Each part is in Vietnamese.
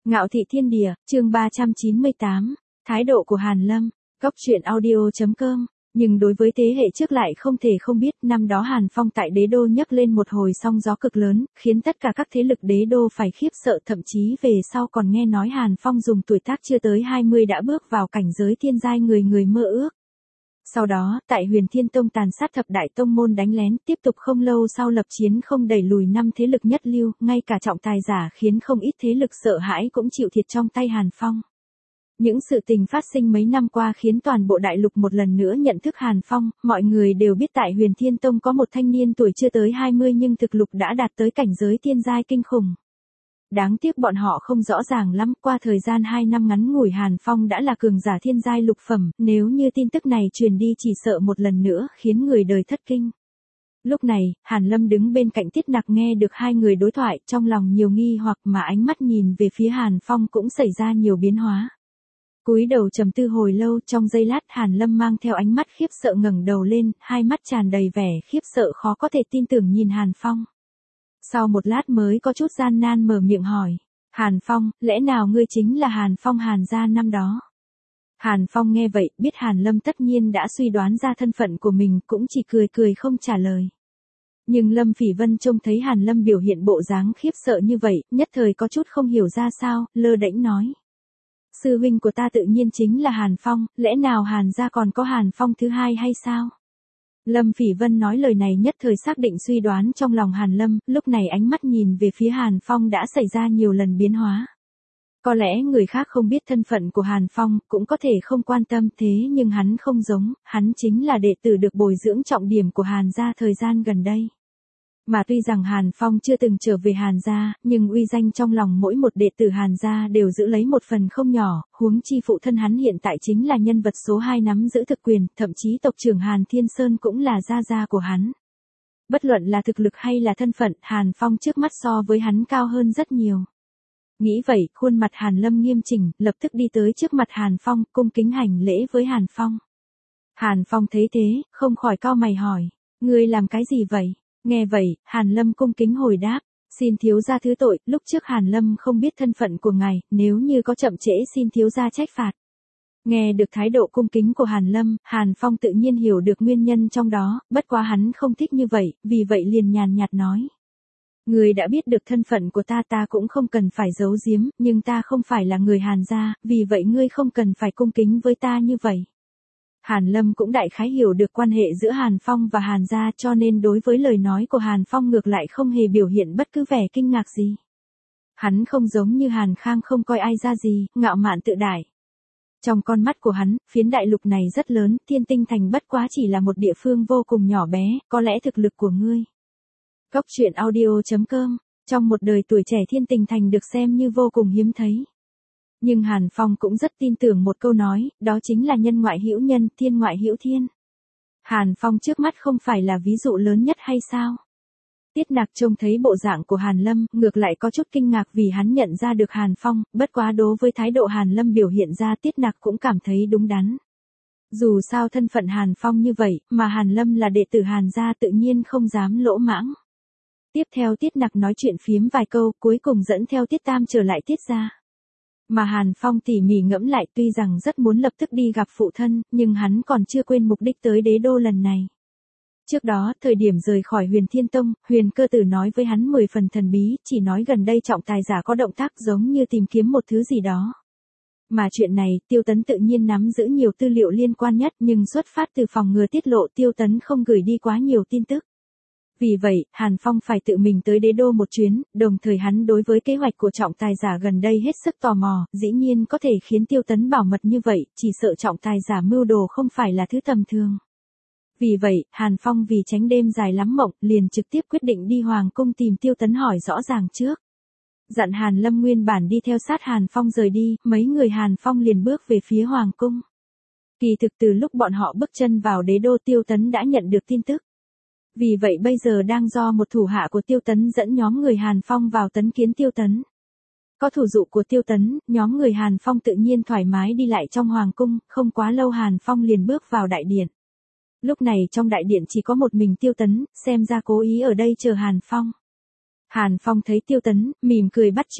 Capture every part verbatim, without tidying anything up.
Ngạo thị thiên địa, chương ba trăm chín mươi tám, thái độ của Hàn Lâm, góc truyện audio chấm com. Nhưng đối với thế hệ trước lại không thể không biết, năm đó Hàn Phong tại đế đô nhấc lên một hồi sóng gió cực lớn, khiến tất cả các thế lực đế đô phải khiếp sợ, thậm chí về sau còn nghe nói Hàn Phong dùng tuổi tác chưa tới hai mươi đã bước vào cảnh giới thiên giai người người mơ ước. Sau đó, tại Huyền Thiên Tông tàn sát thập đại tông môn đánh lén, tiếp tục không lâu sau lập chiến không đẩy lùi năm thế lực nhất lưu, ngay cả trọng tài giả khiến không ít thế lực sợ hãi cũng chịu thiệt trong tay Hàn Phong. Những sự tình phát sinh mấy năm qua khiến toàn bộ đại lục một lần nữa nhận thức Hàn Phong, mọi người đều biết tại Huyền Thiên Tông có một thanh niên tuổi chưa tới hai mươi nhưng thực lực đã đạt tới cảnh giới thiên giai kinh khủng. Đáng tiếc bọn họ không rõ ràng lắm, qua thời gian hai năm ngắn ngủi Hàn Phong đã là cường giả thiên giai lục phẩm, nếu như tin tức này truyền đi chỉ sợ một lần nữa khiến người đời thất kinh. Lúc này, Hàn Lâm đứng bên cạnh Tiết Nặc nghe được hai người đối thoại, trong lòng nhiều nghi hoặc mà ánh mắt nhìn về phía Hàn Phong cũng xảy ra nhiều biến hóa. Cúi đầu trầm tư hồi lâu, trong giây lát Hàn Lâm mang theo ánh mắt khiếp sợ ngẩng đầu lên, hai mắt tràn đầy vẻ khiếp sợ khó có thể tin tưởng nhìn Hàn Phong. Sau một lát mới có chút gian nan mở miệng hỏi, Hàn Phong, lẽ nào ngươi chính là Hàn Phong Hàn gia năm đó? Hàn Phong nghe vậy, biết Hàn Lâm tất nhiên đã suy đoán ra thân phận của mình, cũng chỉ cười cười không trả lời. Nhưng Lâm Phỉ Vân trông thấy Hàn Lâm biểu hiện bộ dáng khiếp sợ như vậy, nhất thời có chút không hiểu ra sao, lơ đễnh nói. Sư huynh của ta tự nhiên chính là Hàn Phong, lẽ nào Hàn gia còn có Hàn Phong thứ hai hay sao? Lâm Phỉ Vân nói lời này nhất thời xác định suy đoán trong lòng Hàn Lâm, lúc này ánh mắt nhìn về phía Hàn Phong đã xảy ra nhiều lần biến hóa. Có lẽ người khác không biết thân phận của Hàn Phong, cũng có thể không quan tâm, thế nhưng hắn không giống, hắn chính là đệ tử được bồi dưỡng trọng điểm của Hàn gia thời gian gần đây. Mà tuy rằng Hàn Phong chưa từng trở về Hàn gia, nhưng uy danh trong lòng mỗi một đệ tử Hàn gia đều giữ lấy một phần không nhỏ, huống chi phụ thân hắn hiện tại chính là nhân vật số hai nắm giữ thực quyền, thậm chí tộc trưởng Hàn Thiên Sơn cũng là gia gia của hắn. Bất luận là thực lực hay là thân phận, Hàn Phong trước mắt so với hắn cao hơn rất nhiều. Nghĩ vậy, khuôn mặt Hàn Lâm nghiêm chỉnh, lập tức đi tới trước mặt Hàn Phong, cung kính hành lễ với Hàn Phong. Hàn Phong thấy thế, không khỏi cau mày hỏi, ngươi làm cái gì vậy? Nghe vậy, Hàn Lâm cung kính hồi đáp, xin thiếu gia thứ tội, lúc trước Hàn Lâm không biết thân phận của ngài, nếu như có chậm trễ xin thiếu gia trách phạt. Nghe được thái độ cung kính của Hàn Lâm, Hàn Phong tự nhiên hiểu được nguyên nhân trong đó, bất quá hắn không thích như vậy, vì vậy liền nhàn nhạt nói. Người đã biết được thân phận của ta ta cũng không cần phải giấu giếm, nhưng ta không phải là người Hàn gia, vì vậy ngươi không cần phải cung kính với ta như vậy. Hàn Lâm cũng đại khái hiểu được quan hệ giữa Hàn Phong và Hàn gia, cho nên đối với lời nói của Hàn Phong ngược lại không hề biểu hiện bất cứ vẻ kinh ngạc gì. Hắn không giống như Hàn Khang không coi ai ra gì, ngạo mạn tự đại. Trong con mắt của hắn, phiến đại lục này rất lớn, Thiên Tinh Thành bất quá chỉ là một địa phương vô cùng nhỏ bé, có lẽ thực lực của ngươi. Góc truyện audio chấm com, trong một đời tuổi trẻ Thiên Tinh Thành được xem như vô cùng hiếm thấy. Nhưng Hàn Phong cũng rất tin tưởng một câu nói, đó chính là nhân ngoại hữu nhân, thiên ngoại hữu thiên. Hàn Phong trước mắt không phải là ví dụ lớn nhất hay sao? Tiết Nặc trông thấy bộ dạng của Hàn Lâm, ngược lại có chút kinh ngạc vì hắn nhận ra được Hàn Phong, bất quá đối với thái độ Hàn Lâm biểu hiện ra Tiết Nặc cũng cảm thấy đúng đắn. Dù sao thân phận Hàn Phong như vậy, mà Hàn Lâm là đệ tử Hàn gia tự nhiên không dám lỗ mãng. Tiếp theo Tiết Nặc nói chuyện phiếm vài câu, cuối cùng dẫn theo Tiết Tam trở lại Tiết gia. Mà Hàn Phong tỉ mỉ ngẫm lại, tuy rằng rất muốn lập tức đi gặp phụ thân, nhưng hắn còn chưa quên mục đích tới đế đô lần này. Trước đó, thời điểm rời khỏi Huyền Thiên Tông, Huyền Cơ Tử nói với hắn mười phần thần bí, chỉ nói gần đây trọng tài giả có động tác giống như tìm kiếm một thứ gì đó. Mà chuyện này, Tiêu Tấn tự nhiên nắm giữ nhiều tư liệu liên quan nhất, nhưng xuất phát từ phòng ngừa tiết lộ, Tiêu Tấn không gửi đi quá nhiều tin tức. Vì vậy, Hàn Phong phải tự mình tới đế đô một chuyến, đồng thời hắn đối với kế hoạch của trọng tài giả gần đây hết sức tò mò, dĩ nhiên có thể khiến Tiêu Tấn bảo mật như vậy, chỉ sợ trọng tài giả mưu đồ không phải là thứ tầm thường. Vì vậy, Hàn Phong vì tránh đêm dài lắm mộng, liền trực tiếp quyết định đi Hoàng cung tìm Tiêu Tấn hỏi rõ ràng trước. Dặn Hàn Lâm nguyên bản đi theo sát Hàn Phong rời đi, mấy người Hàn Phong liền bước về phía Hoàng cung. Kỳ thực từ lúc bọn họ bước chân vào đế đô Tiêu Tấn đã nhận được tin tức. Vì vậy bây giờ đang do một thủ hạ của Tiêu Tấn dẫn nhóm người Hàn Phong vào tấn kiến Tiêu Tấn. Có thủ dụ của Tiêu Tấn, nhóm người Hàn Phong tự nhiên thoải mái đi lại trong Hoàng cung, không quá lâu Hàn Phong liền bước vào đại điện. Lúc này trong đại điện chỉ có một mình Tiêu Tấn, xem ra cố ý ở đây chờ Hàn Phong. Hàn Phong thấy Tiêu Tấn, mỉm cười bắt chuyện.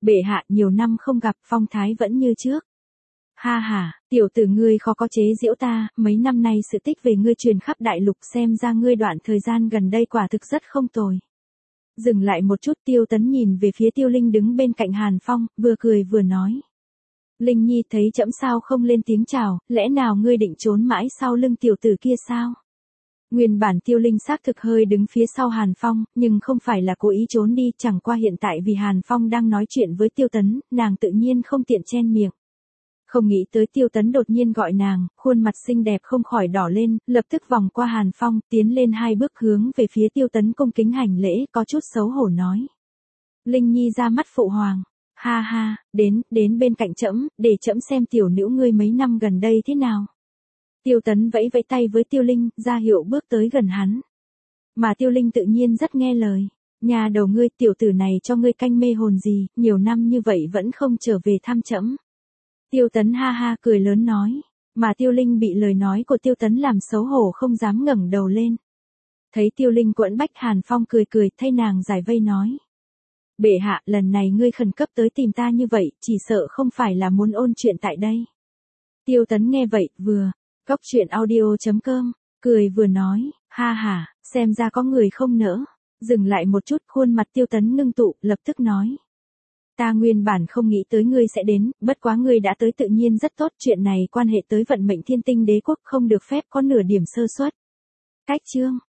Bệ hạ nhiều năm không gặp, phong thái vẫn như trước. Ha ha, tiểu tử ngươi khó có chế giễu ta, mấy năm nay sự tích về ngươi truyền khắp đại lục, xem ra ngươi đoạn thời gian gần đây quả thực rất không tồi. Dừng lại một chút, Tiêu Tấn nhìn về phía Tiêu Linh đứng bên cạnh Hàn Phong, vừa cười vừa nói. Linh Nhi thấy trẫm sao không lên tiếng chào, lẽ nào ngươi định trốn mãi sau lưng tiểu tử kia sao? Nguyên bản Tiêu Linh xác thực hơi đứng phía sau Hàn Phong, nhưng không phải là cố ý trốn đi, chẳng qua hiện tại vì Hàn Phong đang nói chuyện với Tiêu Tấn, nàng tự nhiên không tiện chen miệng. Không nghĩ tới Tiêu Tấn đột nhiên gọi nàng, khuôn mặt xinh đẹp không khỏi đỏ lên, lập tức vòng qua Hàn Phong, tiến lên hai bước hướng về phía Tiêu Tấn cung kính hành lễ, có chút xấu hổ nói. Linh Nhi ra mắt phụ hoàng. Ha ha, đến, đến bên cạnh trẫm, để trẫm xem tiểu nữ ngươi mấy năm gần đây thế nào. Tiêu Tấn vẫy vẫy tay với Tiêu Linh, ra hiệu bước tới gần hắn. Mà Tiêu Linh tự nhiên rất nghe lời. Nhà đầu ngươi, tiểu tử này cho ngươi canh mê hồn gì, nhiều năm như vậy vẫn không trở về thăm trẫm. Tiêu Tấn ha ha cười lớn nói, mà Tiêu Linh bị lời nói của Tiêu Tấn làm xấu hổ không dám ngẩng đầu lên. Thấy Tiêu Linh quẫn bách, Hàn Phong cười cười thay nàng giải vây nói. Bệ hạ, lần này ngươi khẩn cấp tới tìm ta như vậy, chỉ sợ không phải là muốn ôn chuyện tại đây. Tiêu Tấn nghe vậy, vừa, góc chuyện audio chấm com, cười vừa nói, ha ha, xem ra có người không nỡ. Dừng lại một chút, khuôn mặt Tiêu Tấn ngưng tụ, lập tức nói. Ta nguyên bản không nghĩ tới ngươi sẽ đến, bất quá ngươi đã tới tự nhiên rất tốt, chuyện này quan hệ tới vận mệnh thiên tinh đế quốc, không được phép có nửa điểm sơ suất. Cách chương.